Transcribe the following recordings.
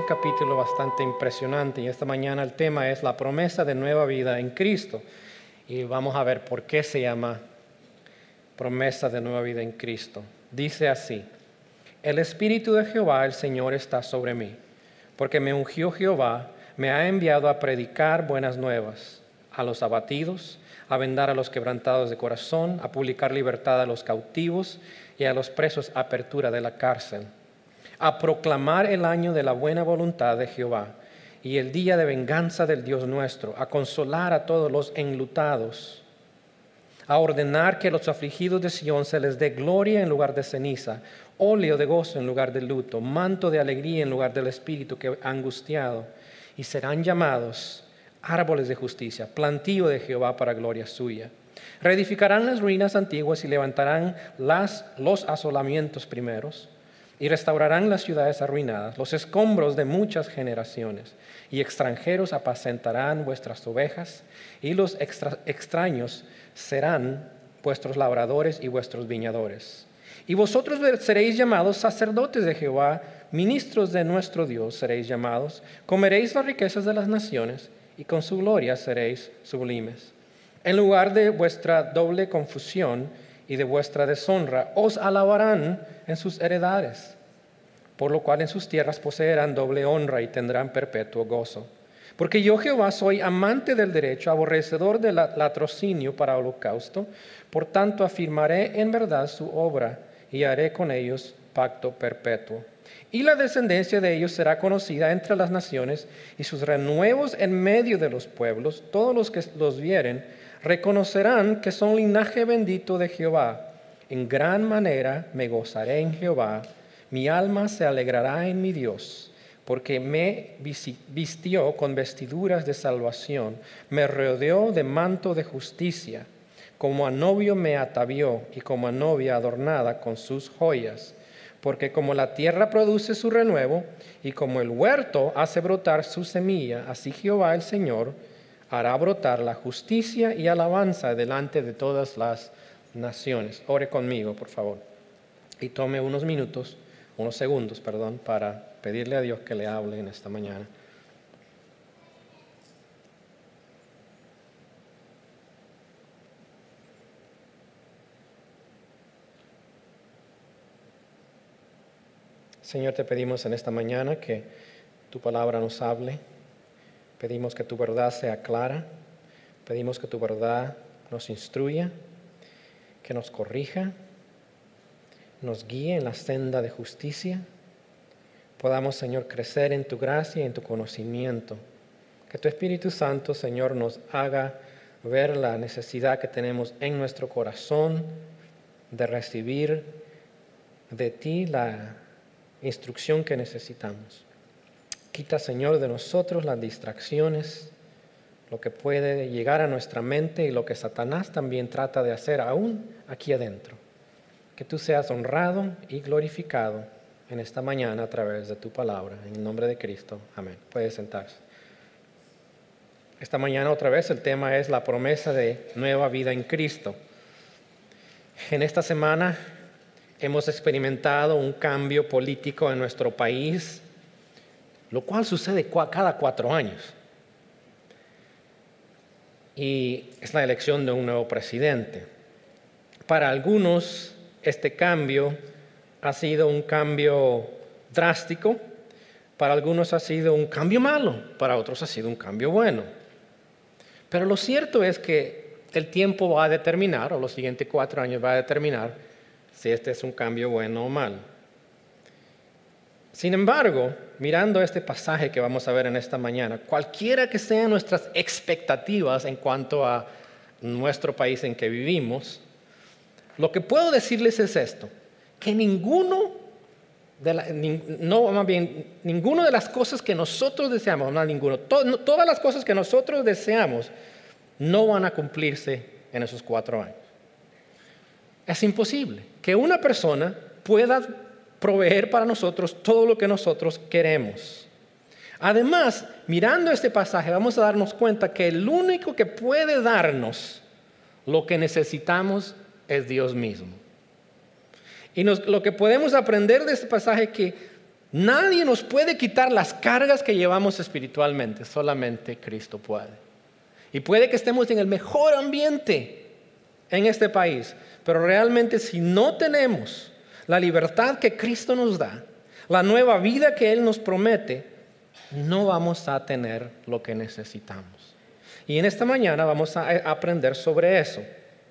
capítulo bastante impresionante y esta mañana el tema es la promesa de nueva vida en Cristo. Y vamos a ver por qué se llama promesa de nueva vida en Cristo. Dice así: el Espíritu de Jehová, el Señor, está sobre mí, porque me ungió Jehová, me ha enviado a predicar buenas nuevas a los abatidos, a vendar a los quebrantados de corazón, a publicar libertad a los cautivos y a los presos apertura de la cárcel, a proclamar el año de la buena voluntad de Jehová y el día de venganza del Dios nuestro, a consolar a todos los enlutados, a ordenar que a los afligidos de Sión se les dé gloria en lugar de ceniza, óleo de gozo en lugar de luto, manto de alegría en lugar del espíritu que ha angustiado, y serán llamados árboles de justicia, plantío de Jehová para gloria suya. Reedificarán las ruinas antiguas y levantarán los asolamientos primeros, y restaurarán las ciudades arruinadas, los escombros de muchas generaciones, y extranjeros apacentarán vuestras ovejas, y los extraños serán vuestros labradores y vuestros viñadores. Y vosotros seréis llamados sacerdotes de Jehová, ministros de nuestro Dios seréis llamados, comeréis las riquezas de las naciones, y con su gloria seréis sublimes. En lugar de vuestra doble confusión y de vuestra deshonra, os alabarán en sus heredades, por lo cual en sus tierras poseerán doble honra y tendrán perpetuo gozo. Porque yo, Jehová, soy amante del derecho, aborrecedor del latrocinio para holocausto, por tanto afirmaré en verdad su obra y haré con ellos pacto perpetuo. Y la descendencia de ellos será conocida entre las naciones, y sus renuevos en medio de los pueblos. Todos los que los vieren reconocerán que son linaje bendito de Jehová. En gran manera me gozaré en Jehová, mi alma se alegrará en mi Dios, porque me vistió con vestiduras de salvación, me rodeó de manto de justicia, como a novio me atavió y como a novia adornada con sus joyas. Porque como la tierra produce su renuevo y como el huerto hace brotar su semilla, así Jehová el Señor hará brotar la justicia y alabanza delante de todas las naciones. Ore conmigo, por favor, y tome unos segundos, para pedirle a Dios que le hable en esta mañana. Señor, te pedimos en esta mañana que tu palabra nos hable. Pedimos que tu verdad sea clara. Pedimos que tu verdad nos instruya, que nos corrija, nos guíe en la senda de justicia. Podamos, Señor, crecer en tu gracia y en tu conocimiento. Que tu Espíritu Santo, Señor, nos haga ver la necesidad que tenemos en nuestro corazón de recibir de ti la instrucción que necesitamos. Quita, Señor, de nosotros las distracciones, lo que puede llegar a nuestra mente y lo que Satanás también trata de hacer aún aquí adentro. Que tú seas honrado y glorificado en esta mañana a través de tu palabra. En el nombre de Cristo. Amén. Puede sentarse. Esta mañana otra vez el tema es la promesa de nueva vida en Cristo. En esta semana hemos experimentado un cambio político en nuestro país, lo cual sucede cada 4 años. Y es la elección de un nuevo presidente. Para algunos, este cambio ha sido un cambio drástico, para algunos ha sido un cambio malo, para otros ha sido un cambio bueno. Pero lo cierto es que el tiempo va a determinar, o los siguientes 4 años va a determinar, si este es un cambio bueno o malo. Sin embargo, mirando este pasaje que vamos a ver en esta mañana, cualquiera que sean nuestras expectativas en cuanto a nuestro país en que vivimos, lo que puedo decirles es esto, que ninguna de las cosas que nosotros deseamos, todas las cosas que nosotros deseamos no van a cumplirse en esos 4 años. Es imposible que una persona pueda proveer para nosotros todo lo que nosotros queremos. Además, mirando este pasaje, vamos a darnos cuenta que el único que puede darnos lo que necesitamos es Dios mismo. Y lo que podemos aprender de este pasaje es que Nadie nos puede quitar las cargas que llevamos espiritualmente, solamente Cristo puede. Y puede que estemos en el mejor ambiente en este país, pero realmente si no tenemos la libertad que Cristo nos da, la nueva vida que Él nos promete, no vamos a tener lo que necesitamos. Y en esta mañana vamos a aprender sobre eso.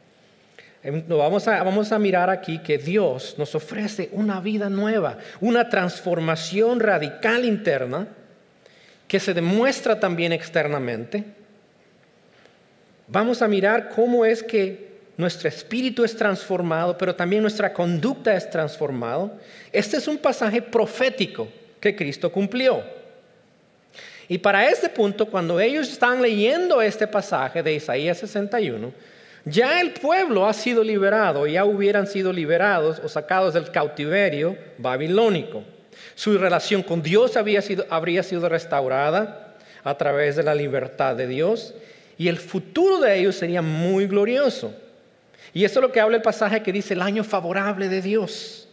Vamos a mirar aquí que Dios nos ofrece una vida nueva, una transformación radical interna que se demuestra también externamente. Vamos a mirar cómo es que nuestro espíritu es transformado, pero también nuestra conducta es transformada. Este es un pasaje profético que Cristo cumplió. Y para este punto, cuando ellos están leyendo este pasaje de Isaías 61, ya el pueblo ha sido liberado, ya hubieran sido liberados o sacados del cautiverio babilónico. Su relación con Dios habría sido restaurada a través de la libertad de Dios y el futuro de ellos sería muy glorioso. Y eso es lo que habla el pasaje que dice el año favorable de Dios.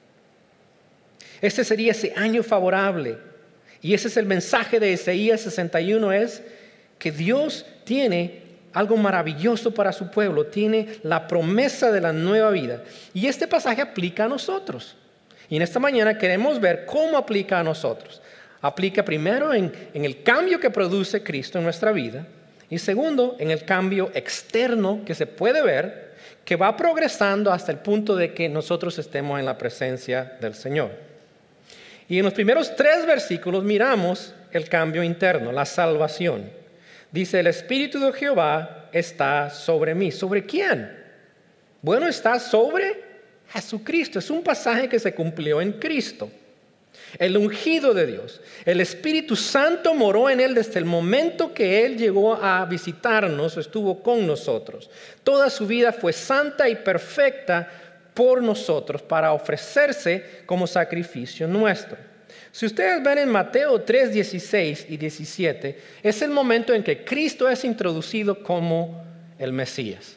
Este sería ese año favorable. Y ese es el mensaje de Isaías 61, es que Dios tiene algo maravilloso para su pueblo, tiene la promesa de la nueva vida. Y este pasaje aplica a nosotros. Y en esta mañana queremos ver cómo aplica a nosotros. Aplica primero en el cambio que produce Cristo en nuestra vida. Y segundo, en el cambio externo que se puede ver, que va progresando hasta el punto de que nosotros estemos en la presencia del Señor. Y en los primeros 3 versículos miramos el cambio interno, la salvación. Dice, el Espíritu de Jehová está sobre mí. ¿Sobre quién? Bueno, está sobre Jesucristo. Es un pasaje que se cumplió en Cristo. El ungido de Dios. El Espíritu Santo moró en Él desde el momento que Él llegó a visitarnos, estuvo con nosotros. Toda su vida fue santa y perfecta por nosotros para ofrecerse como sacrificio nuestro. Si ustedes ven en Mateo 3, 16 y 17, es el momento en que Cristo es introducido como el Mesías.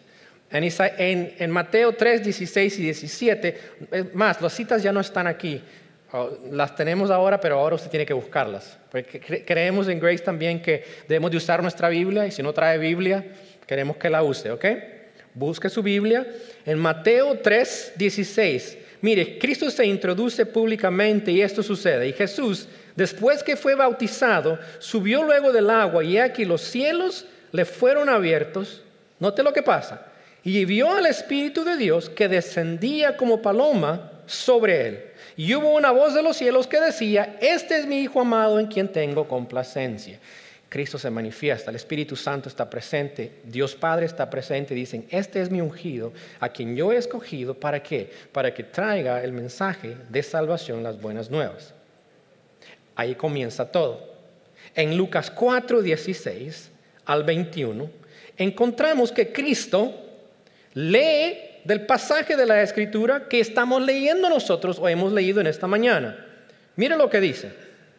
En Mateo 3, 16 y 17, más, las citas ya no están aquí. Las tenemos ahora, pero ahora usted tiene que buscarlas. Porque creemos en Grace también que debemos de usar nuestra Biblia, y si no trae Biblia, queremos que la use, ¿ok? Busque su Biblia. En Mateo 3, 16, mire, Cristo se introduce públicamente y esto sucede. Y Jesús, después que fue bautizado, subió luego del agua y aquí los cielos le fueron abiertos. Note lo que pasa. Y vio al Espíritu de Dios que descendía como paloma sobre él. Y hubo una voz de los cielos que decía, este es mi Hijo amado en quien tengo complacencia. Cristo se manifiesta, el Espíritu Santo está presente, Dios Padre está presente, dicen, este es mi ungido, a quien yo he escogido, ¿para qué? Para que traiga el mensaje de salvación, las buenas nuevas. Ahí comienza todo. En Lucas 4, 16 al 21, encontramos que Cristo lee del pasaje de la Escritura que estamos leyendo nosotros o hemos leído en esta mañana. Mire lo que dice.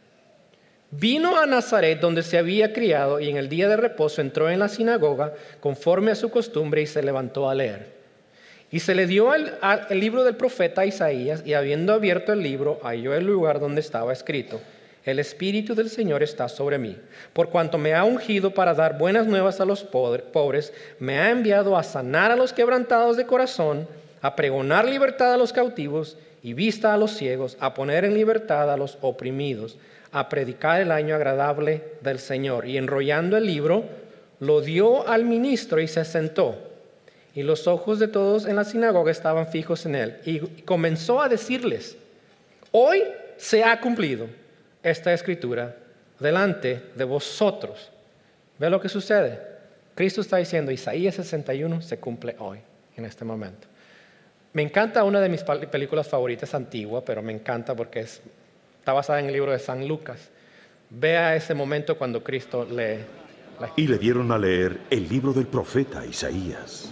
Vino a Nazaret donde se había criado y en el día de reposo entró en la sinagoga conforme a su costumbre y se levantó a leer. Y se le dio el libro del profeta Isaías y habiendo abierto el libro halló el lugar donde estaba escrito: el Espíritu del Señor está sobre mí, por cuanto me ha ungido para dar buenas nuevas a los pobres, me ha enviado a sanar a los quebrantados de corazón, a pregonar libertad a los cautivos y vista a los ciegos, a poner en libertad a los oprimidos, a predicar el año agradable del Señor. Y enrollando el libro, lo dio al ministro y se sentó. Y los ojos de todos en la sinagoga estaban fijos en él. Y comenzó a decirles: hoy se ha cumplido esta escritura delante de vosotros. ¿Ve lo que sucede? Cristo está diciendo, Isaías 61 se cumple hoy, en este momento. Me encanta una de mis películas favoritas, antigua, pero me encanta porque está basada en el libro de San Lucas. Vea ese momento cuando Cristo lee. Y le dieron a leer el libro del profeta Isaías.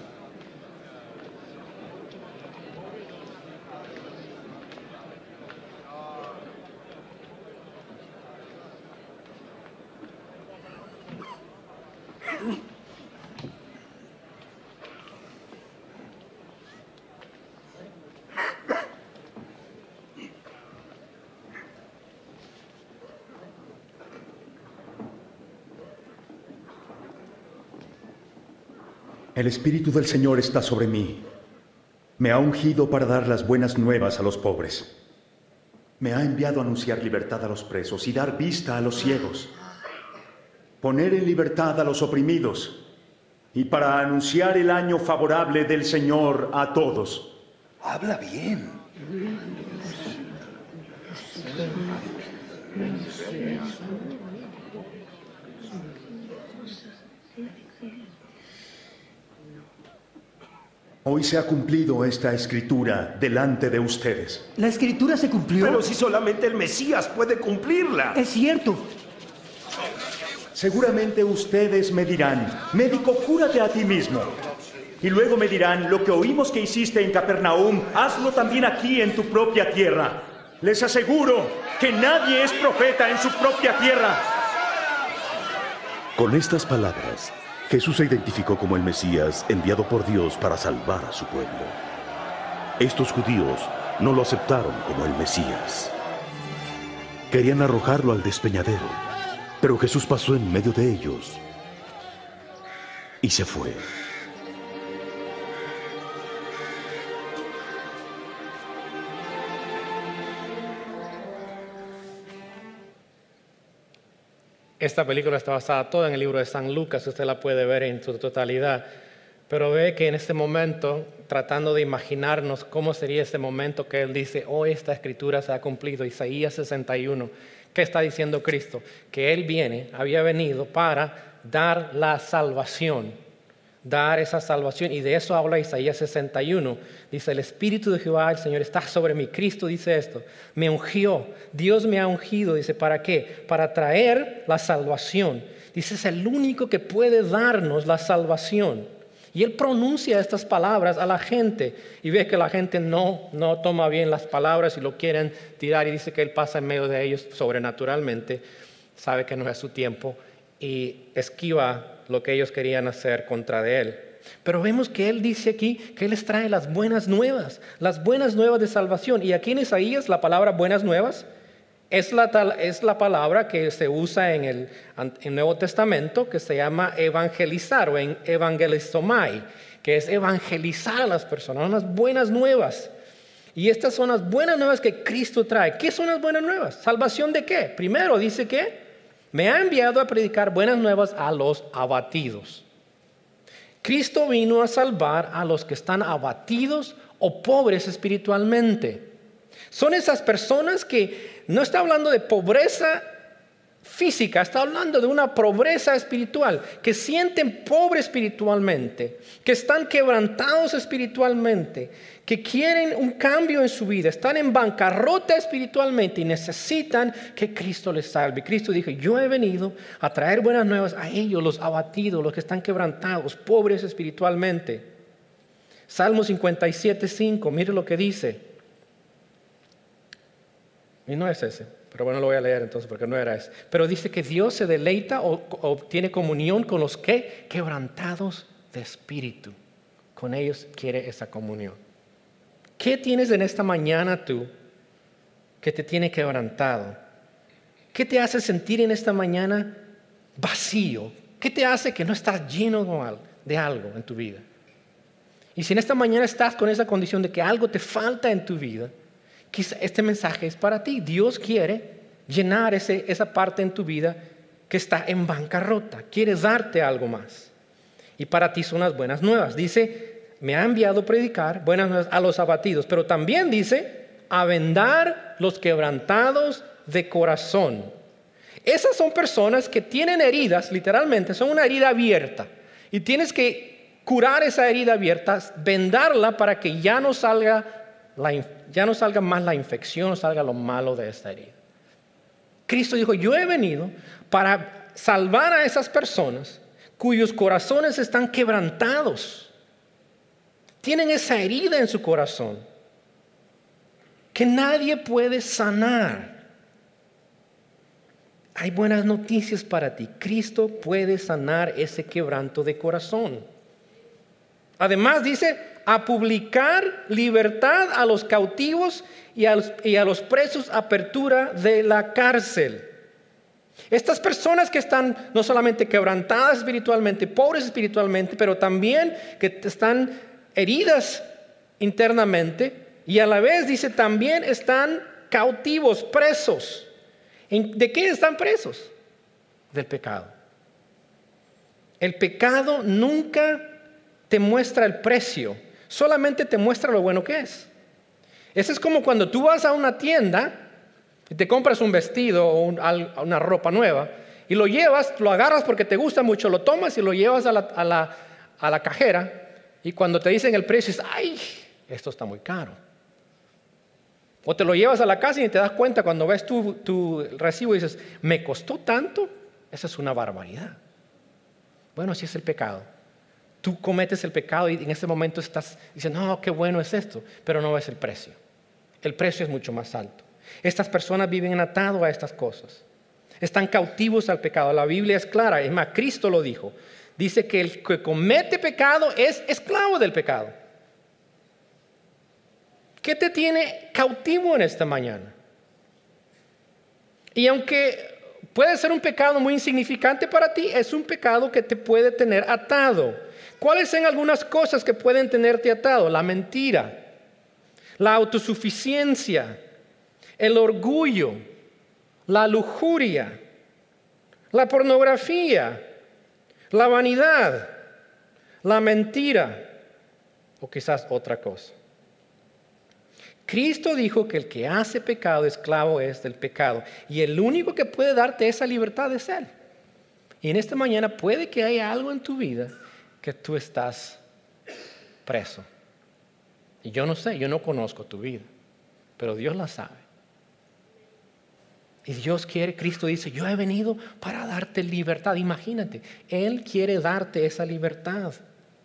El Espíritu del Señor está sobre mí. Me ha ungido para dar las buenas nuevas a los pobres. Me ha enviado a anunciar libertad a los presos y dar vista a los ciegos. Poner en libertad a los oprimidos y para anunciar el año favorable del Señor a todos. Habla bien. Hoy se ha cumplido esta escritura delante de ustedes. ¿La escritura se cumplió? Pero si solamente el Mesías puede cumplirla. Es cierto. Seguramente ustedes me dirán, médico, cúrate a ti mismo. Y luego me dirán, lo que oímos que hiciste en Capernaum, hazlo también aquí en tu propia tierra. Les aseguro que nadie es profeta en su propia tierra. Con estas palabras, Jesús se identificó como el Mesías enviado por Dios para salvar a su pueblo. Estos judíos no lo aceptaron como el Mesías. Querían arrojarlo al despeñadero, pero Jesús pasó en medio de ellos y se fue. Esta película está basada toda en el libro de San Lucas, usted la puede ver en su totalidad, pero ve que en este momento, tratando de imaginarnos cómo sería este momento que él dice, oh, esta escritura se ha cumplido, Isaías 61, ¿qué está diciendo Cristo? Que él había venido para dar la salvación, dar esa salvación, y de eso habla Isaías 61. Dice, el Espíritu de Jehová, el Señor, está sobre mí. Cristo dice esto, me ungió, Dios me ha ungido. Dice, ¿para qué? Para traer la salvación. Dice, es el único que puede darnos la salvación. Y él pronuncia estas palabras a la gente, y ve que la gente no toma bien las palabras y lo quieren tirar, y dice que él pasa en medio de ellos sobrenaturalmente, sabe que no es su tiempo, y esquiva lo que ellos querían hacer contra de él. Pero vemos que él dice aquí que él les trae las buenas nuevas de salvación. Y aquí en Isaías la palabra buenas nuevas es la palabra que se usa en el Nuevo Testamento, que se llama evangelizar o en evangelizomai, que es evangelizar a las personas, unas buenas nuevas. Y estas son las buenas nuevas que Cristo trae. ¿Qué son las buenas nuevas? ¿Salvación de qué? Primero dice que me ha enviado a predicar buenas nuevas a los abatidos. Cristo vino a salvar a los que están abatidos o pobres espiritualmente. Son esas personas que no está hablando de pobreza física, está hablando de una pobreza espiritual, que sienten pobre espiritualmente, que están quebrantados espiritualmente, que quieren un cambio en su vida, están en bancarrota espiritualmente y necesitan que Cristo les salve. Cristo dijo, yo he venido a traer buenas nuevas a ellos, los abatidos, los que están quebrantados, pobres espiritualmente. Salmo 57:5, mire lo que dice. Y no es ese, pero bueno, lo voy a leer entonces porque no era ese. Pero dice que Dios se deleita o tiene comunión con los que quebrantados de espíritu. Con ellos quiere esa comunión. ¿Qué tienes en esta mañana tú que te tiene quebrantado? ¿Qué te hace sentir en esta mañana vacío? ¿Qué te hace que no estás lleno de algo en tu vida? Y si en esta mañana estás con esa condición de que algo te falta en tu vida, quizá este mensaje es para ti. Dios quiere llenar esa parte en tu vida que está en bancarrota. Quiere darte algo más. Y para ti son las buenas nuevas. Dice, me ha enviado a predicar buenas nuevas a los abatidos. Pero también dice, a vendar los quebrantados de corazón. Esas son personas que tienen heridas, literalmente, son una herida abierta. Y tienes que curar esa herida abierta, vendarla para que ya no salga más la infección, no salga lo malo de esta herida. Cristo dijo, yo he venido para salvar a esas personas cuyos corazones están quebrantados. Tienen esa herida en su corazón que nadie puede sanar. Hay buenas noticias para ti. Cristo puede sanar ese quebranto de corazón. Además dice, a publicar libertad a los cautivos y a los presos, apertura de la cárcel. Estas personas que están no solamente quebrantadas espiritualmente, pobres espiritualmente, pero también que están heridas internamente y a la vez dice también están cautivos, presos. ¿De qué están presos? Del pecado. El pecado nunca te muestra el precio, solamente te muestra lo bueno que es. Eso es como cuando tú vas a una tienda y te compras un vestido o una ropa nueva y lo llevas, lo agarras porque te gusta mucho, lo tomas y lo llevas a la cajera y cuando te dicen el precio dices, ¡ay! Esto está muy caro. O te lo llevas a la casa y te das cuenta cuando ves tu recibo y dices, ¿me costó tanto? Esa es una barbaridad. Bueno, así es el pecado. Tú cometes el pecado y en ese momento estás diciendo, no, qué bueno es esto, pero no ves el precio. El precio es mucho más alto. Estas personas viven atados a estas cosas. Están cautivos al pecado. La Biblia es clara, es más, Cristo lo dijo. Dice que el que comete pecado es esclavo del pecado. ¿Qué te tiene cautivo en esta mañana? Y aunque puede ser un pecado muy insignificante para ti, es un pecado que te puede tener atado. ¿Cuáles son algunas cosas que pueden tenerte atado? La mentira, la autosuficiencia, el orgullo, la lujuria, la pornografía, la vanidad, la mentira o quizás otra cosa. Cristo dijo que el que hace pecado, esclavo es del pecado. Y el único que puede darte esa libertad es Él. Y en esta mañana puede que haya algo en tu vida que tú estás preso. Y yo no sé, yo no conozco tu vida, pero Dios la sabe. Y Dios quiere, Cristo dice, yo he venido para darte libertad. Imagínate, Él quiere darte esa libertad.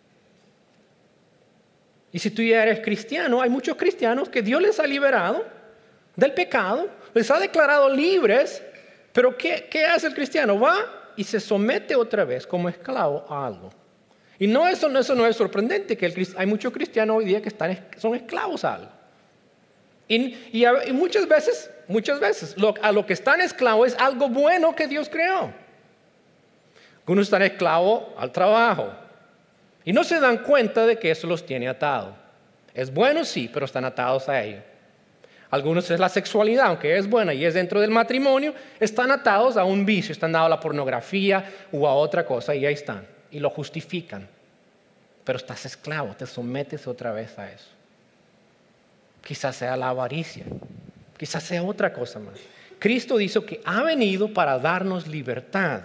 Y si tú ya eres cristiano, hay muchos cristianos que Dios les ha liberado del pecado, les ha declarado libres, pero ¿qué hace el cristiano? Va y se somete otra vez como esclavo a algo. Y eso no es sorprendente, que hay muchos cristianos hoy día que son esclavos a algo. Y muchas veces, a lo que están esclavos es algo bueno que Dios creó. Algunos están esclavos al trabajo. Y no se dan cuenta de que eso los tiene atados. Es bueno, sí, pero están atados a ello. Algunos es la sexualidad, aunque es buena y es dentro del matrimonio, están atados a un vicio, están atados a la pornografía o a otra cosa y ahí están. Y lo justifican. Pero estás esclavo, te sometes otra vez a eso. Quizás sea la avaricia, quizás sea otra cosa más. Cristo dice que ha venido para darnos libertad.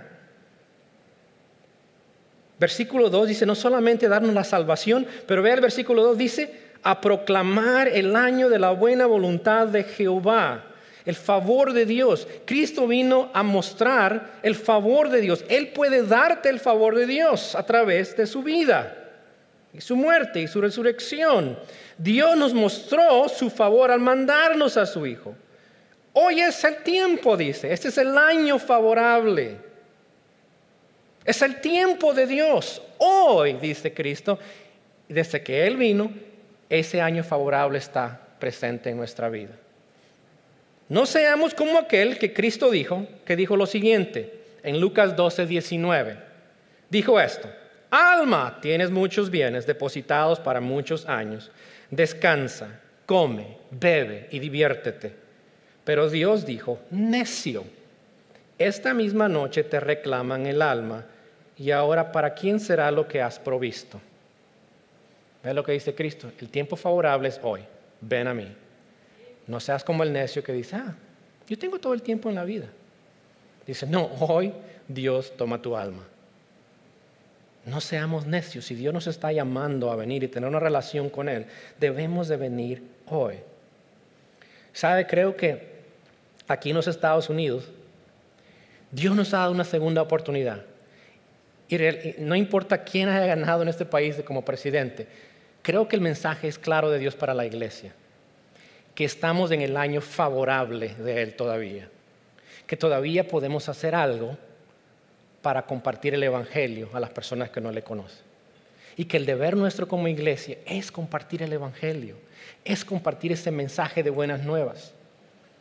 Versículo 2 dice, no solamente darnos la salvación, pero vea el versículo 2, dice, a proclamar el año de la buena voluntad de Jehová, el favor de Dios. Cristo vino a mostrar el favor de Dios. Él puede darte el favor de Dios a través de su vida, y su muerte y su resurrección. Dios nos mostró su favor al mandarnos a su Hijo. Hoy es el tiempo, dice, este es el año favorable. Es el tiempo de Dios. Hoy, dice Cristo, desde que Él vino, ese año favorable está presente en nuestra vida. No seamos como aquel que Cristo dijo, que dijo lo siguiente, en Lucas 12:19. Dijo esto, alma, tienes muchos bienes depositados para muchos años. Descansa, come, bebe y diviértete. Pero Dios dijo, necio, esta misma noche te reclaman el alma. Y ahora, ¿para quién será lo que has provisto? ¿Ves lo que dice Cristo? El tiempo favorable es hoy. Ven a mí. No seas como el necio que dice, yo tengo todo el tiempo en la vida. Dice, no, hoy Dios toma tu alma. No seamos necios. Si Dios nos está llamando a venir y tener una relación con Él, debemos de venir hoy. ¿Sabe? Creo que aquí en los Estados Unidos, Dios nos ha dado una segunda oportunidad. Y no importa quién haya ganado en este país como presidente, creo que el mensaje es claro de Dios para la iglesia. Que estamos en el año favorable de Él todavía. Que todavía podemos hacer algo para compartir el Evangelio a las personas que no le conocen. Y que el deber nuestro como iglesia es compartir el Evangelio. Es compartir ese mensaje de buenas nuevas.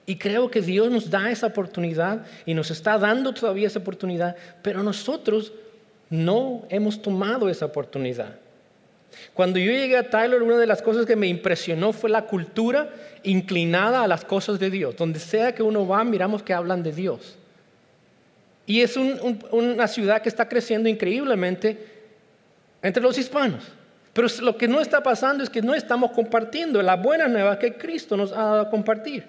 Y creo que Dios nos da esa oportunidad y nos está dando todavía esa oportunidad, pero nosotros no hemos tomado esa oportunidad. Cuando yo llegué a Tyler, una de las cosas que me impresionó fue la cultura inclinada a las cosas de Dios. Donde sea que uno va, miramos que hablan de Dios. Y es una ciudad que está creciendo increíblemente entre los hispanos. Pero lo que no está pasando es que no estamos compartiendo la buena nueva que Cristo nos ha dado a compartir.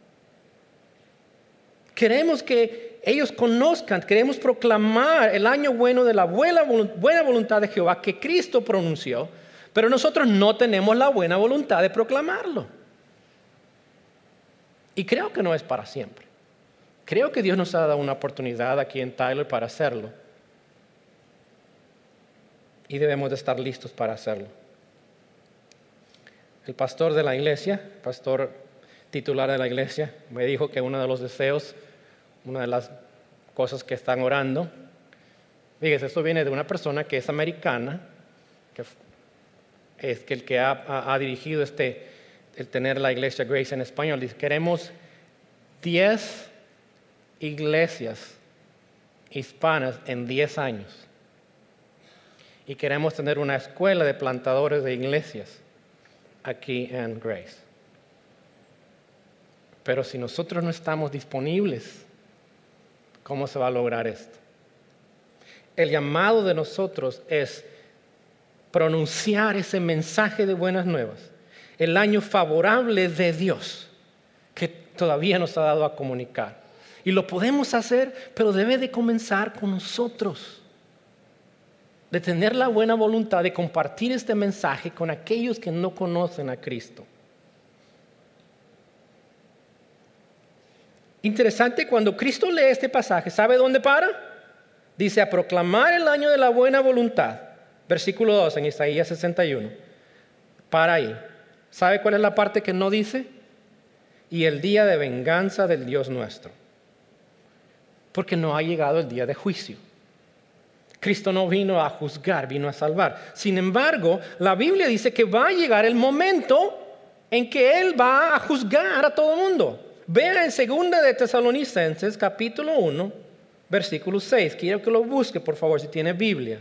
Queremos que ellos conozcan, queremos proclamar el año bueno de la buena voluntad de Jehová que Cristo pronunció, pero nosotros no tenemos la buena voluntad de proclamarlo. Y creo que no es para siempre. Creo que Dios nos ha dado una oportunidad aquí en Tyler para hacerlo. Y debemos de estar listos para hacerlo. El pastor de la iglesia, pastor titular de la iglesia, me dijo que uno de los deseos, una de las cosas que están orando, fíjese, esto viene de una persona que es americana, que es el que ha dirigido el tener la iglesia Grace en español. Dice, queremos 10 iglesias hispanas en 10 años. Y queremos tener una escuela de plantadores de iglesias aquí en Grace. Pero si nosotros no estamos disponibles, ¿cómo se va a lograr esto? El llamado de nosotros es pronunciar ese mensaje de buenas nuevas, el año favorable de Dios que todavía nos ha dado a comunicar. Y lo podemos hacer, pero debe de comenzar con nosotros, de tener la buena voluntad de compartir este mensaje con aquellos que no conocen a Cristo. Interesante, cuando Cristo lee este pasaje, ¿sabe dónde para? Dice, a proclamar el año de la buena voluntad. Versículo 2 en Isaías 61. Para ahí. ¿Sabe cuál es la parte que no dice? Y el día de venganza del Dios nuestro. Porque no ha llegado el día de juicio. Cristo no vino a juzgar, vino a salvar. Sin embargo, la Biblia dice que va a llegar el momento en que Él va a juzgar a todo el mundo. Vean en 2 de Tesalonicenses, capítulo 1, versículo 6. Quiero que lo busque, por favor, si tiene Biblia.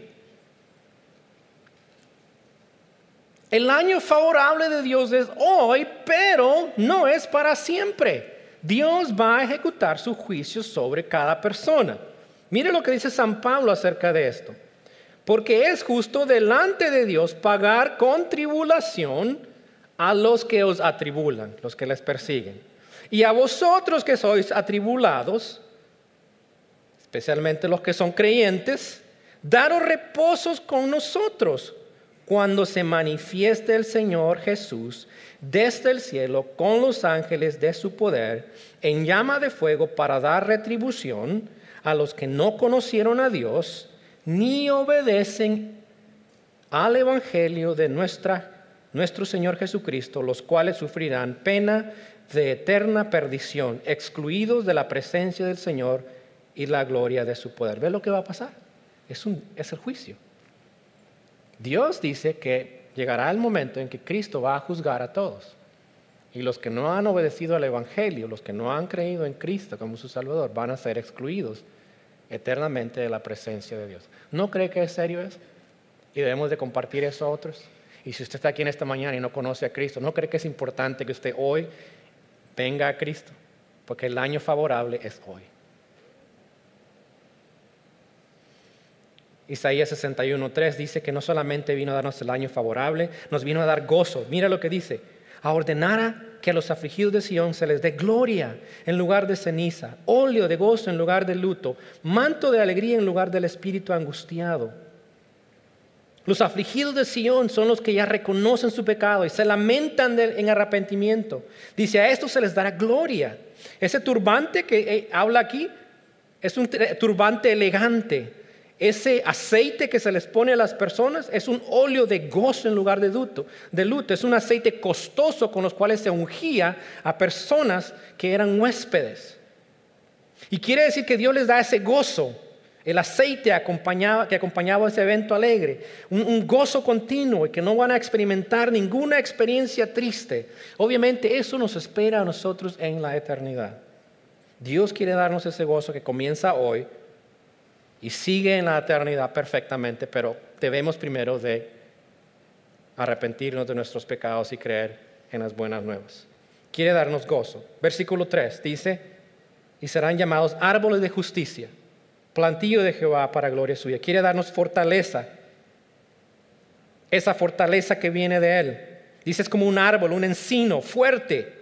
El año favorable de Dios es hoy, pero no es para siempre. Dios va a ejecutar su juicio sobre cada persona. Mire lo que dice San Pablo acerca de esto. Porque es justo delante de Dios pagar con tribulación a los que os atribulan, los que les persiguen. Y a vosotros que sois atribulados, especialmente los que son creyentes, daros reposos con nosotros cuando se manifieste el Señor Jesús desde el cielo con los ángeles de su poder en llama de fuego para dar retribución a los que no conocieron a Dios ni obedecen al evangelio de nuestro Señor Jesucristo, los cuales sufrirán pena de eterna perdición, excluidos de la presencia del Señor y la gloria de su poder. ¿Ve lo que va a pasar? Es el juicio. Dios dice que llegará el momento en que Cristo va a juzgar a todos. Y los que no han obedecido al Evangelio, los que no han creído en Cristo como su Salvador, van a ser excluidos eternamente de la presencia de Dios. ¿No cree que es serio eso? Y debemos de compartir eso a otros. Y si usted está aquí en esta mañana y no conoce a Cristo, ¿no cree que es importante que usted hoy venga a Cristo? Porque el año favorable es hoy. Isaías 61:3 dice que no solamente vino a darnos el año favorable, nos vino a dar gozo. Mira lo que dice: a ordenar que a los afligidos de Sión se les dé gloria en lugar de ceniza, óleo de gozo en lugar de luto, manto de alegría en lugar del espíritu angustiado. Los afligidos de Sión son los que ya reconocen su pecado y se lamentan en arrepentimiento. Dice, a estos se les dará gloria. Ese turbante que habla aquí es un turbante elegante. Ese aceite que se les pone a las personas es un óleo de gozo en lugar de luto. Es un aceite costoso con los cuales se ungía a personas que eran huéspedes. Y quiere decir que Dios les da ese gozo, El aceite que acompañaba ese evento alegre, un gozo continuo y que no van a experimentar ninguna experiencia triste. Obviamente eso nos espera a nosotros en la eternidad. Dios quiere darnos ese gozo que comienza hoy y sigue en la eternidad perfectamente, pero debemos primero de arrepentirnos de nuestros pecados y creer en las buenas nuevas. Quiere darnos gozo. Versículo 3 dice, y serán llamados árboles de justicia, plantío de Jehová para gloria suya. Quiere darnos fortaleza, esa fortaleza que viene de Él. Dice, es como un árbol, un encino fuerte,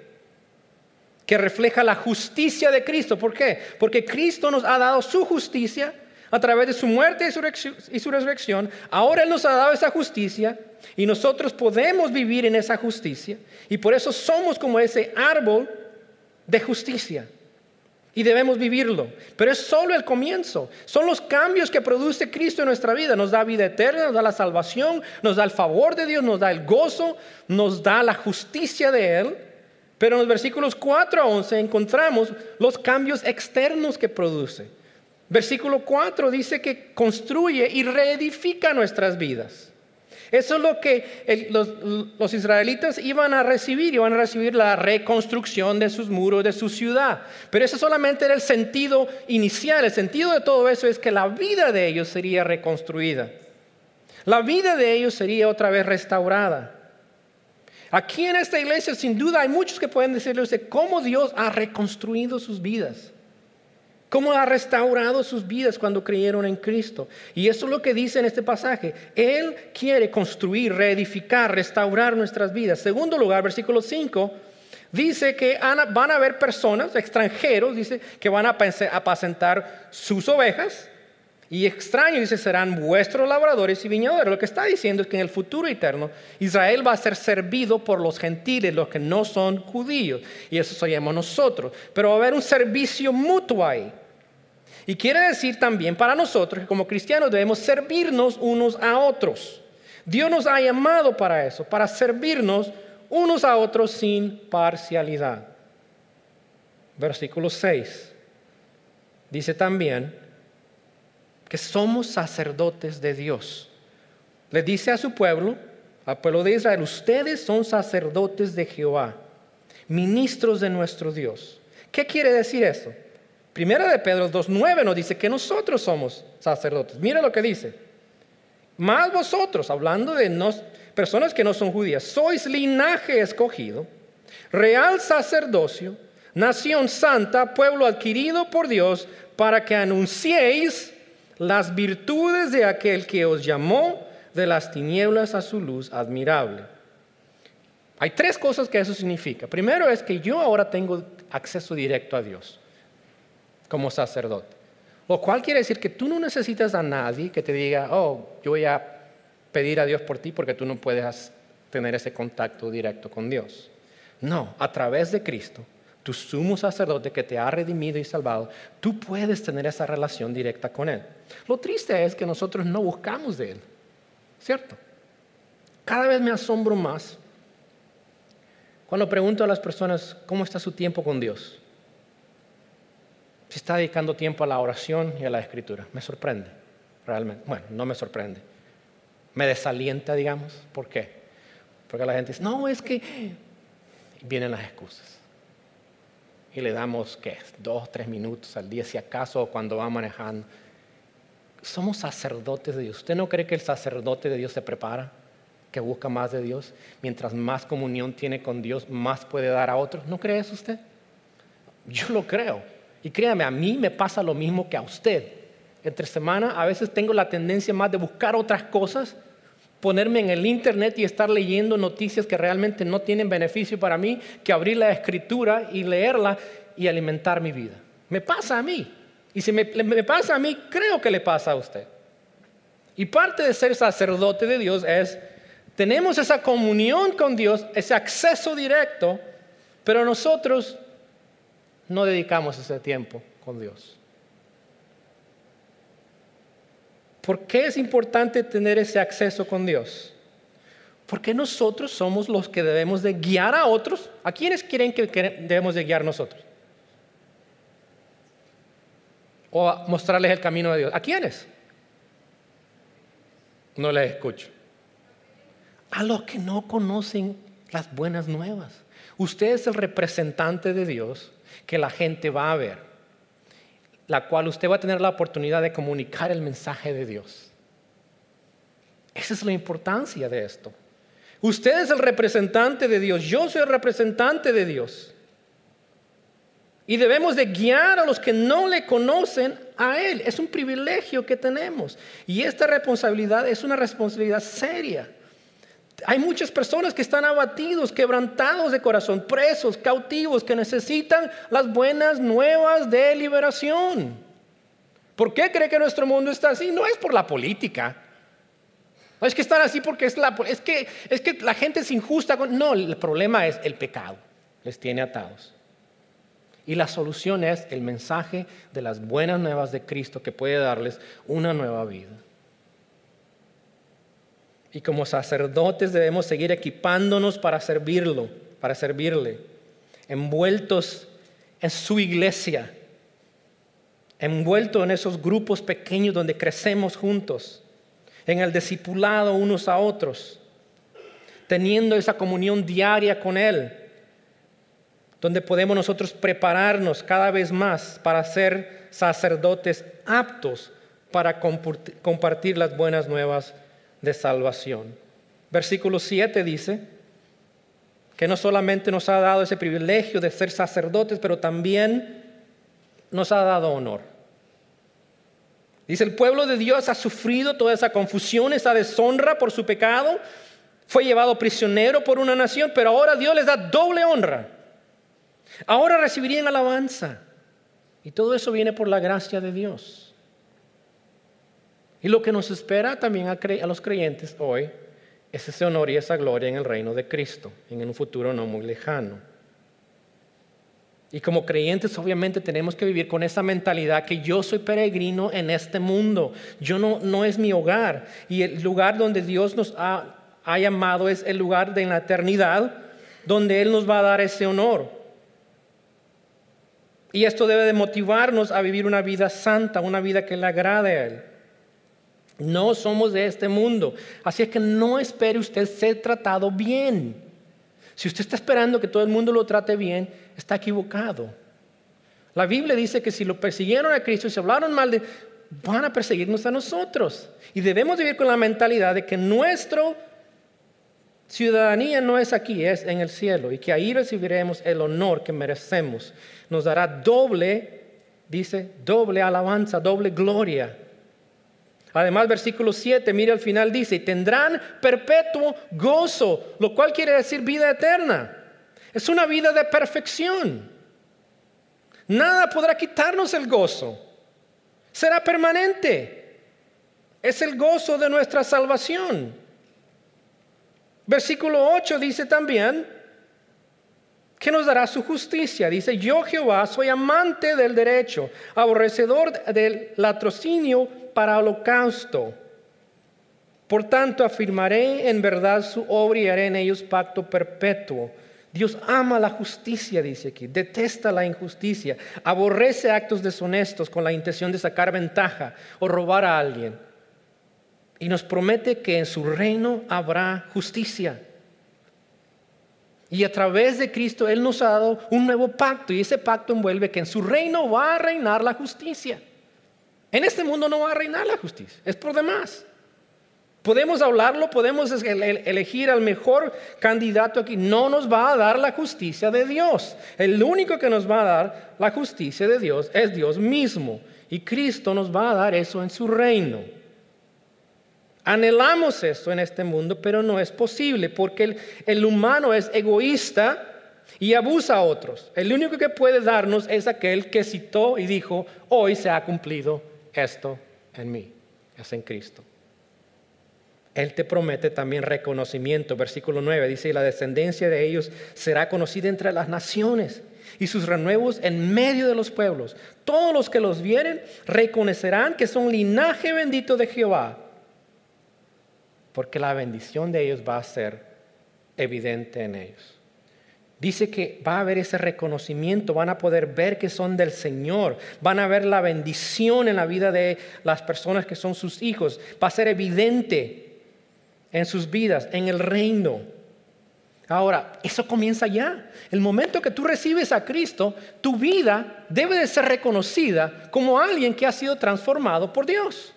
que refleja la justicia de Cristo. ¿Por qué? Porque Cristo nos ha dado su justicia a través de su muerte y su resurrección. Ahora Él nos ha dado esa justicia y nosotros podemos vivir en esa justicia. Y por eso somos como ese árbol de justicia. Y debemos vivirlo. Pero es solo el comienzo. Son los cambios que produce Cristo en nuestra vida. Nos da vida eterna, nos da la salvación, nos da el favor de Dios, nos da el gozo, nos da la justicia de Él. Pero en los versículos 4 a 11 encontramos los cambios externos que produce. Versículo 4 dice que construye y reedifica nuestras vidas. Eso es lo que los israelitas iban a recibir la reconstrucción de sus muros, de su ciudad. Pero eso solamente era el sentido inicial. El sentido de todo eso es que la vida de ellos sería reconstruida. La vida de ellos sería otra vez restaurada. Aquí en esta iglesia sin duda hay muchos que pueden decirle a usted cómo Dios ha reconstruido sus vidas. Cómo ha restaurado sus vidas cuando creyeron en Cristo. Y eso es lo que dice en este pasaje. Él quiere construir, reedificar, restaurar nuestras vidas. Segundo lugar, versículo 5, dice que van a haber personas, extranjeros, dice que van a apacentar sus ovejas. Y extraños, dice, serán vuestros labradores y viñadores. Lo que está diciendo es que en el futuro eterno Israel va a ser servido por los gentiles, los que no son judíos. Y eso somos nosotros. Pero va a haber un servicio mutuo ahí. Y quiere decir también para nosotros que como cristianos debemos servirnos unos a otros. Dios nos ha llamado para eso, para servirnos unos a otros sin parcialidad. Versículo 6 dice también que somos sacerdotes de Dios. Le dice a su pueblo, al pueblo de Israel, ustedes son sacerdotes de Jehová, ministros de nuestro Dios. ¿Qué quiere decir eso? Primera de Pedro 2:9 nos dice que nosotros somos sacerdotes. Mira lo que dice. Más vosotros, hablando de personas que no son judías, sois linaje escogido, real sacerdocio, nación santa, pueblo adquirido por Dios, para que anunciéis las virtudes de aquel que os llamó de las tinieblas a su luz admirable. Hay tres cosas que eso significa. Primero es que yo ahora tengo acceso directo a Dios como sacerdote. Lo cual quiere decir que tú no necesitas a nadie que te diga, yo voy a pedir a Dios por ti porque tú no puedes tener ese contacto directo con Dios. No, a través de Cristo, tu sumo sacerdote que te ha redimido y salvado, tú puedes tener esa relación directa con Él. Lo triste es que nosotros no buscamos de Él, ¿cierto? Cada vez me asombro más cuando pregunto a las personas cómo está su tiempo con Dios. Si está dedicando tiempo a la oración y a la escritura. Me sorprende, realmente. Bueno, no me sorprende. Me desalienta, digamos. ¿Por qué? Porque la gente dice, no, es que vienen las excusas. Y le damos, 2, 3 minutos al día, si acaso, cuando va manejando. Somos sacerdotes de Dios. ¿Usted no cree que el sacerdote de Dios se prepara? Que busca más de Dios. Mientras más comunión tiene con Dios, más puede dar a otros. ¿No cree eso usted? Yo lo creo. Y créame, a mí me pasa lo mismo que a usted. Entre semana a veces tengo la tendencia más de buscar otras cosas, ponerme en el internet y estar leyendo noticias que realmente no tienen beneficio para mí, que abrir la escritura y leerla y alimentar mi vida. Me pasa a mí. Y si me pasa a mí, creo que le pasa a usted. Y parte de ser sacerdote de Dios es, tenemos esa comunión con Dios, ese acceso directo, pero nosotros no dedicamos ese tiempo con Dios. ¿Por qué es importante tener ese acceso con Dios? Porque nosotros somos los que debemos de guiar a otros. ¿A quiénes creen que debemos de guiar nosotros? o a mostrarles el camino de Dios? ¿A quiénes? No les escucho. A los que no conocen las buenas nuevas. Usted es el representante de Dios que la gente va a ver, la cual usted va a tener la oportunidad de comunicar el mensaje de Dios. Esa es la importancia de esto. Usted es el representante de Dios, yo soy el representante de Dios. Y debemos de guiar a los que no le conocen a Él. Es un privilegio que tenemos. Y esta responsabilidad es una responsabilidad seria. Hay muchas personas que están abatidos, quebrantados de corazón, presos, cautivos, que necesitan las buenas nuevas de liberación. ¿Por qué cree que nuestro mundo está así? No es por la política. No es que están así porque es que la gente es injusta. No, el problema es el pecado. Les tiene atados. Y la solución es el mensaje de las buenas nuevas de Cristo que puede darles una nueva vida. Y como sacerdotes debemos seguir equipándonos para servirle, envueltos en su iglesia, envueltos en esos grupos pequeños donde crecemos juntos, en el discipulado unos a otros, teniendo esa comunión diaria con Él, donde podemos nosotros prepararnos cada vez más para ser sacerdotes aptos para compartir las buenas nuevas de salvación. Versículo 7 dice que no solamente nos ha dado ese privilegio de ser sacerdotes, pero también nos ha dado honor. Dice, el pueblo de Dios ha sufrido toda esa confusión, esa deshonra por su pecado, fue llevado prisionero por una nación, pero ahora Dios les da doble honra. Ahora recibirían alabanza. Y todo eso viene por la gracia de Dios. Y lo que nos espera también a los creyentes hoy es ese honor y esa gloria en el reino de Cristo, en un futuro no muy lejano. Y como creyentes obviamente tenemos que vivir con esa mentalidad que yo soy peregrino en este mundo. Yo no es mi hogar. Y el lugar donde Dios nos ha llamado es el lugar de la eternidad, donde Él nos va a dar ese honor. Y esto debe de motivarnos a vivir una vida santa, una vida que le agrade a Él. No somos de este mundo, así es que no espere usted ser tratado bien. Si usted está esperando que todo el mundo lo trate bien, está equivocado. La Biblia dice que si lo persiguieron a Cristo y se hablaron mal de, van a perseguirnos a nosotros. Y debemos vivir con la mentalidad de que nuestra ciudadanía no es aquí, es en el cielo, y que ahí recibiremos el honor que merecemos. Nos dará doble alabanza, doble gloria. Además, versículo 7, mire al final dice, tendrán perpetuo gozo, lo cual quiere decir vida eterna. Es una vida de perfección. Nada podrá quitarnos el gozo. Será permanente. Es el gozo de nuestra salvación. Versículo 8 dice también que nos dará su justicia. Dice, yo Jehová soy amante del derecho, aborrecedor del latrocinio para holocausto. Por tanto, afirmaré en verdad su obra y haré en ellos pacto perpetuo. Dios ama la justicia, dice aquí, detesta la injusticia, aborrece actos deshonestos con la intención de sacar ventaja o robar a alguien. Y nos promete que en su reino habrá justicia. Y a través de Cristo Él nos ha dado un nuevo pacto, y ese pacto envuelve que en su reino va a reinar la justicia. En este mundo no va a reinar la justicia, es por demás. Podemos hablarlo, podemos elegir al mejor candidato aquí. No nos va a dar la justicia de Dios. El único que nos va a dar la justicia de Dios es Dios mismo. Y Cristo nos va a dar eso en su reino. Anhelamos esto en este mundo, pero no es posible porque el humano es egoísta y abusa a otros. El único que puede darnos es aquel que citó y dijo, hoy se ha cumplido esto en mí, es en Cristo. Él te promete también reconocimiento. Versículo 9 dice, y la descendencia de ellos será conocida entre las naciones y sus renuevos en medio de los pueblos. Todos los que los vieren reconocerán que son linaje bendito de Jehová, porque la bendición de ellos va a ser evidente en ellos. Dice que va a haber ese reconocimiento, van a poder ver que son del Señor, van a ver la bendición en la vida de las personas que son sus hijos, va a ser evidente en sus vidas, en el reino. Ahora, eso comienza ya. El momento que tú recibes a Cristo, tu vida debe de ser reconocida como alguien que ha sido transformado por Dios.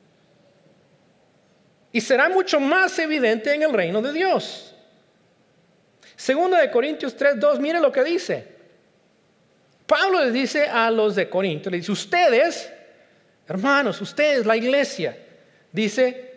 Y será mucho más evidente en el reino de Dios. Segunda de Corintios 3:2, mire lo que dice. Pablo le dice a los de Corinto, le dice, ustedes, hermanos, ustedes, la iglesia, dice,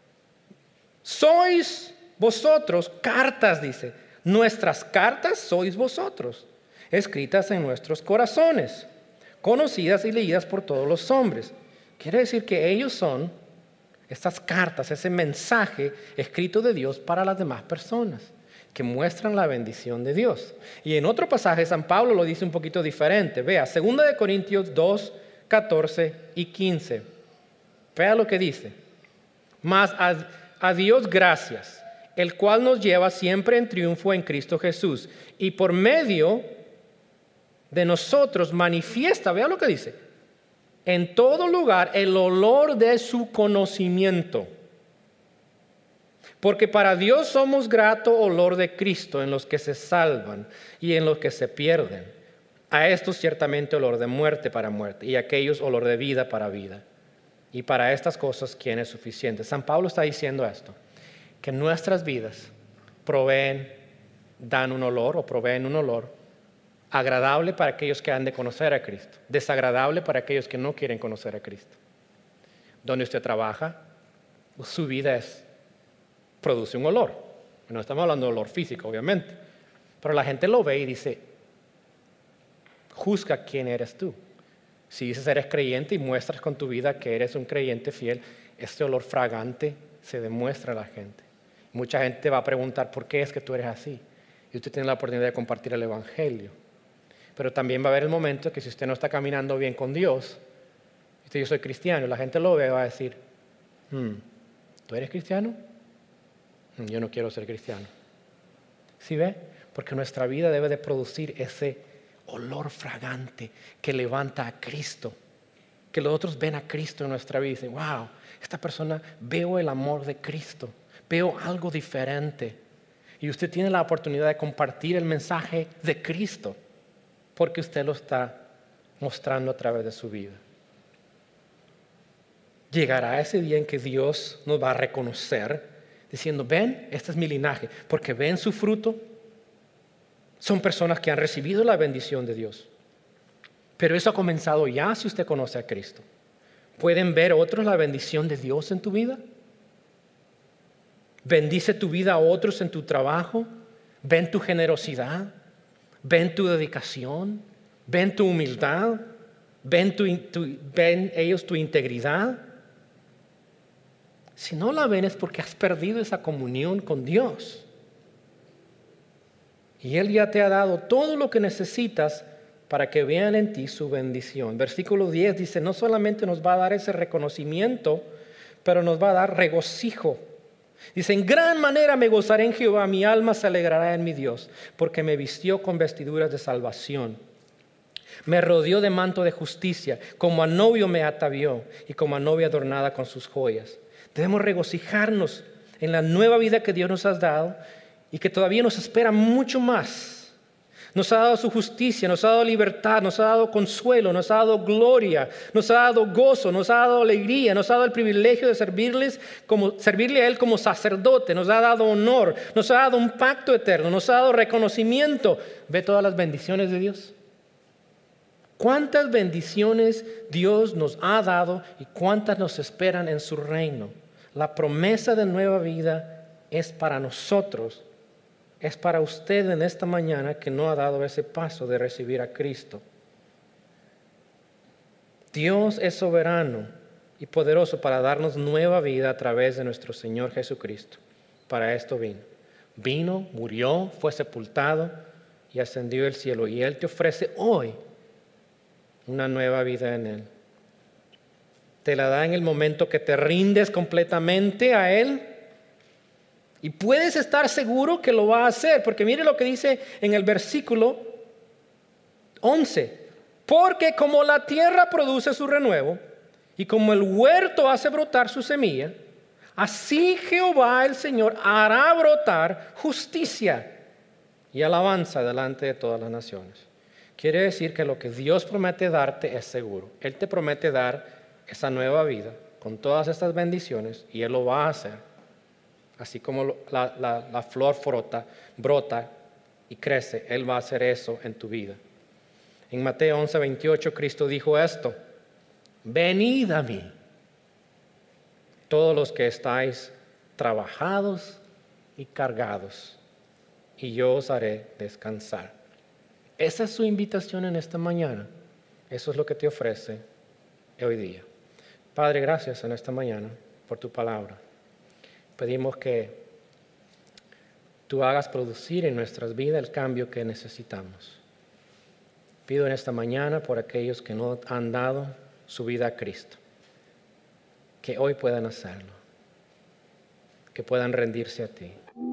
sois vosotros, cartas, dice, nuestras cartas sois vosotros, escritas en nuestros corazones, conocidas y leídas por todos los hombres. Quiere decir que ellos son estas cartas, ese mensaje escrito de Dios para las demás personas, que muestran la bendición de Dios. Y en otro pasaje San Pablo lo dice un poquito diferente. Vea, 2 de Corintios 2, 14 y 15. Vea lo que dice. Mas a Dios gracias, el cual nos lleva siempre en triunfo en Cristo Jesús, y por medio de nosotros manifiesta, vea lo que dice, en todo lugar el olor de su conocimiento. Porque para Dios somos grato olor de Cristo en los que se salvan y en los que se pierden. A estos ciertamente olor de muerte para muerte, y a aquellos olor de vida para vida. Y para estas cosas, ¿quién es suficiente? San Pablo está diciendo esto, que nuestras vidas dan un olor o proveen un olor agradable para aquellos que han de conocer a Cristo, desagradable para aquellos que no quieren conocer a Cristo. Donde usted trabaja, su vida produce un olor. No estamos hablando de olor físico, obviamente, pero la gente lo ve y dice, juzga quién eres tú. Si dices eres creyente y muestras con tu vida que eres un creyente fiel, este olor fragante se demuestra a la gente. Mucha gente va a preguntar por qué es que tú eres así. Y usted tiene la oportunidad de compartir el evangelio. Pero también va a haber el momento que si usted no está caminando bien con Dios, y usted, yo soy cristiano, la gente lo ve y va a decir, ¿tú eres cristiano? Yo no quiero ser cristiano. ¿Sí ve? Porque nuestra vida debe de producir ese olor fragante que levanta a Cristo. Que los otros ven a Cristo en nuestra vida y dicen, wow, esta persona, veo el amor de Cristo. Veo algo diferente. Y usted tiene la oportunidad de compartir el mensaje de Cristo. Porque usted lo está mostrando a través de su vida. Llegará ese día en que Dios nos va a reconocer diciendo, ven, este es mi linaje, porque ven su fruto. Son personas que han recibido la bendición de Dios. Pero eso ha comenzado ya si usted conoce a Cristo. ¿Pueden ver otros la bendición de Dios en tu vida? ¿Bendice tu vida a otros en tu trabajo? ¿Ven tu generosidad? ¿Ven tu dedicación? ¿Ven tu humildad? ¿Ven ellos tu integridad? Si no la ven es porque has perdido esa comunión con Dios. Y Él ya te ha dado todo lo que necesitas para que vean en ti su bendición. Versículo 10 dice, no solamente nos va a dar ese reconocimiento, pero nos va a dar regocijo. Dice, en gran manera me gozaré en Jehová, mi alma se alegrará en mi Dios, porque me vistió con vestiduras de salvación. Me rodeó de manto de justicia, como a novio me atavió y como a novia adornada con sus joyas. Debemos regocijarnos en la nueva vida que Dios nos ha dado y que todavía nos espera mucho más. Nos ha dado su justicia, nos ha dado libertad, nos ha dado consuelo, nos ha dado gloria, nos ha dado gozo, nos ha dado alegría, nos ha dado el privilegio de servirle a Él como sacerdote, nos ha dado honor, nos ha dado un pacto eterno, nos ha dado reconocimiento. ¿Ve todas las bendiciones de Dios? ¿Cuántas bendiciones Dios nos ha dado y cuántas nos esperan en su reino? La promesa de nueva vida es para nosotros. Es para usted en esta mañana que no ha dado ese paso de recibir a Cristo. Dios es soberano y poderoso para darnos nueva vida a través de nuestro Señor Jesucristo. Para esto vino. Vino, murió, fue sepultado y ascendió al cielo. Y Él te ofrece hoy una nueva vida en Él. Te la da en el momento que te rindes completamente a Él Y puedes estar seguro que lo va a hacer, porque mire lo que dice en el versículo 11. Porque como la tierra produce su renuevo y como el huerto hace brotar su semilla, así Jehová el Señor hará brotar justicia y alabanza delante de todas las naciones. Quiere decir que lo que Dios promete darte es seguro. Él te promete dar esa nueva vida con todas estas bendiciones y Él lo va a hacer. Así como la flor brota y crece, Él va a hacer eso en tu vida. En Mateo 11:28 Cristo dijo esto: venid a mí, todos los que estáis trabajados y cargados, y yo os haré descansar. Esa es su invitación en esta mañana. Eso es lo que te ofrece hoy día. Padre, gracias en esta mañana por tu palabra. Pedimos que tú hagas producir en nuestras vidas el cambio que necesitamos. Pido en esta mañana por aquellos que no han dado su vida a Cristo, que hoy puedan hacerlo, que puedan rendirse a ti.